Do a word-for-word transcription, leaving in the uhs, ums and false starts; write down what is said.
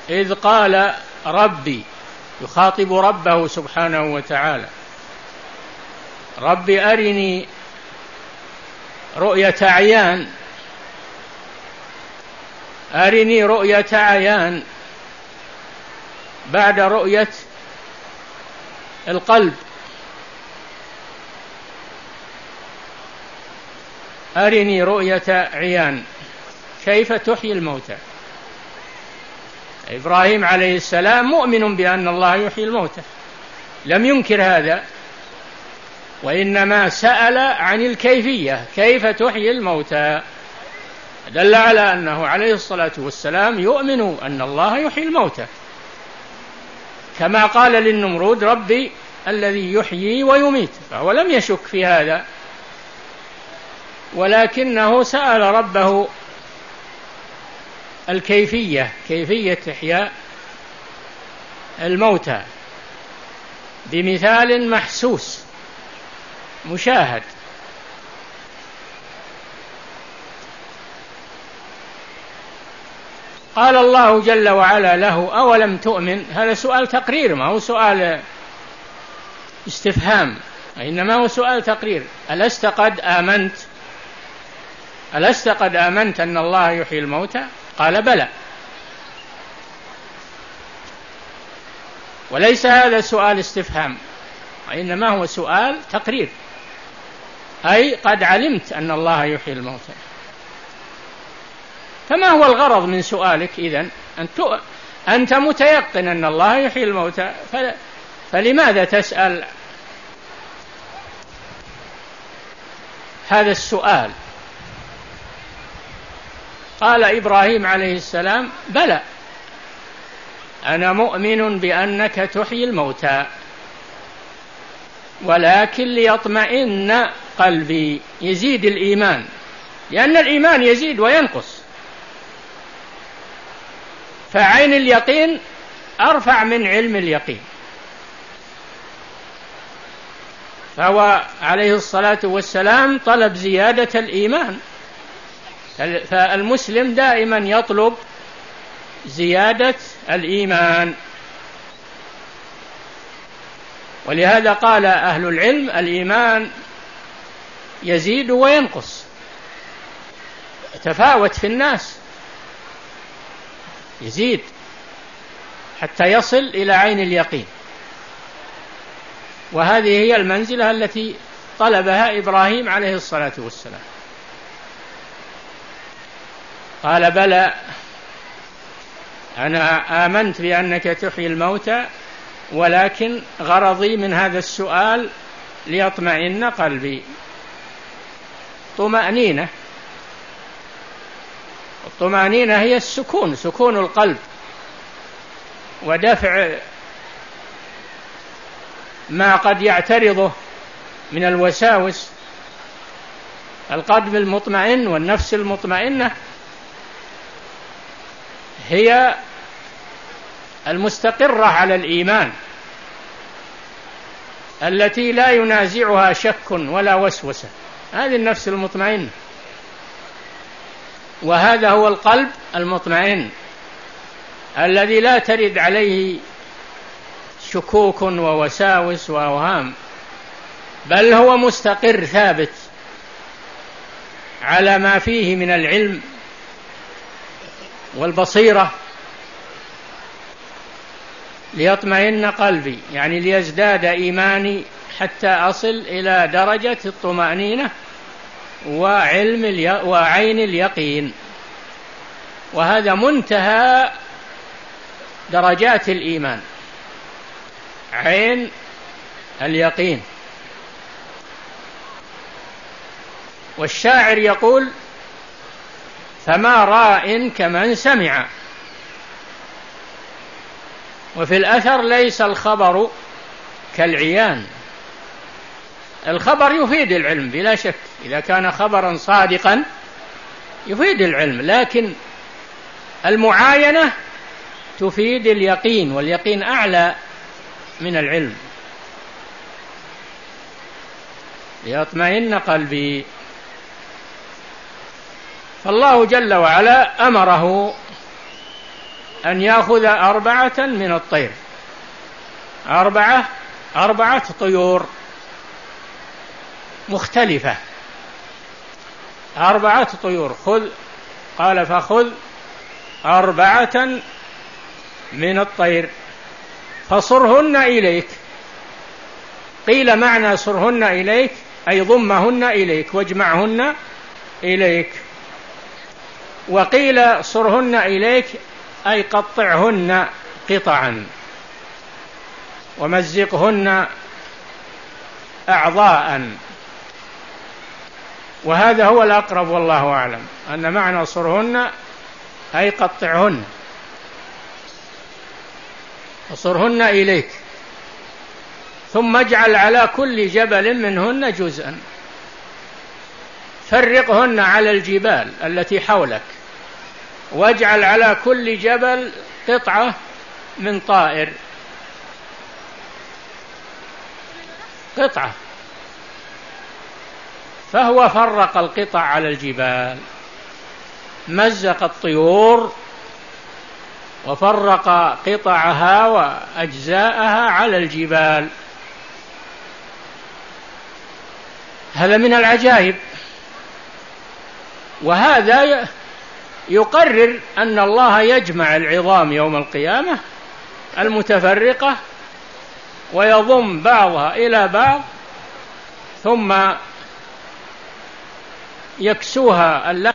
إذ قال ربي، يخاطب ربه سبحانه وتعالى: ربي أرني رؤية عيان، أرني رؤية عيان بعد رؤية القلب. أرني رؤية عيان كيف تحيي الموتى. إبراهيم عليه السلام مؤمن بأن الله يحيي الموتى، لم ينكر هذا، وإنما سأل عن الكيفية، كيف تحيي الموتى، دل على أنه عليه الصلاة والسلام يؤمن أن الله يحيي الموتى، كما قال للنمرود: ربي الذي يحيي ويميت، فهو لم يشك في هذا، ولكنه سأل ربه الكيفية، كيفية إحياء الموتى بمثال محسوس مشاهد. قال الله جل وعلا له: أولم تؤمن؟ هذا سؤال تقرير، ما هو سؤال استفهام، إنما هو سؤال تقرير. ألست قد آمنت؟ ألست قد آمنت أن الله يحيي الموتى؟ قال: بلى. وليس هذا سؤال استفهام، وإنما هو سؤال تقرير، أي قد علمت أن الله يحيي الموتى. فما هو الغرض من سؤالك إذن؟ أنت متيقن أن الله يحيي الموتى، فلماذا تسأل هذا السؤال؟ قال إبراهيم عليه السلام: بلى، أنا مؤمن بأنك تحيي الموتى، ولكن ليطمئن قلبي، يزيد الإيمان، لأن الإيمان يزيد وينقص، فعين اليقين أرفع من علم اليقين. فهو عليه الصلاة والسلام طلب زيادة الإيمان، فالمسلم دائما يطلب زيادة الإيمان. ولهذا قال أهل العلم: الإيمان يزيد وينقص، تفاوت في الناس، يزيد حتى يصل إلى عين اليقين، وهذه هي المنزلة التي طلبها إبراهيم عليه الصلاة والسلام. قال: بلى، أنا آمنت بأنك تحيي الموتى، ولكن غرضي من هذا السؤال ليطمئن قلبي. طمأنينة، الطمأنينة هي السكون، سكون القلب، ودفع ما قد يعترضه من الوساوس. القلب المطمئن والنفس المطمئنة هي المستقرة على الإيمان، التي لا ينازعها شك ولا وسوسة، هذه النفس المطمئنة، وهذا هو القلب المطمئن الذي لا ترد عليه شكوك ووساوس وأوهام، بل هو مستقر ثابت على ما فيه من العلم والبصيرة. ليطمئن قلبي يعني ليزداد إيماني حتى أصل إلى درجة الطمأنينة وعلم الي... وعين اليقين، وهذا منتهى درجات الإيمان، عين اليقين. والشاعر يقول: فما راء كمن سمع. وفي الأثر: ليس الخبر كالعيان. الخبر يفيد العلم بلا شك، إذا كان خبرا صادقا يفيد العلم، لكن المعاينة تفيد اليقين، واليقين أعلى من العلم. ليطمئن قلبي. فالله جل وعلا أمره أن يأخذ أربعة من الطير، أربعة أربعة طيور مختلفة، أربعة طيور. خذ، قال فخذ أربعة من الطير فصرهن إليك. قيل معنى صرهن إليك أي ضمهن إليك واجمعهن إليك، وقيل صرهن إليك أي قطعهن قطعا ومزقهن أعضاء، وهذا هو الأقرب والله أعلم، أن معنى صرهن أي قطعهن وصرهن إليك، ثم اجعل على كل جبل منهن جزءا، فرقهن على الجبال التي حولك، واجعل على كل جبل قطعة من طائر، قطعة. فهو فرق القطع على الجبال، مزق الطيور وفرق قطعها وأجزاءها على الجبال. هذا من العجائب، وهذا يقرر أن الله يجمع العظام يوم القيامة المتفرقة ويضم بعضها إلى بعض، ثم يكسوها اللحم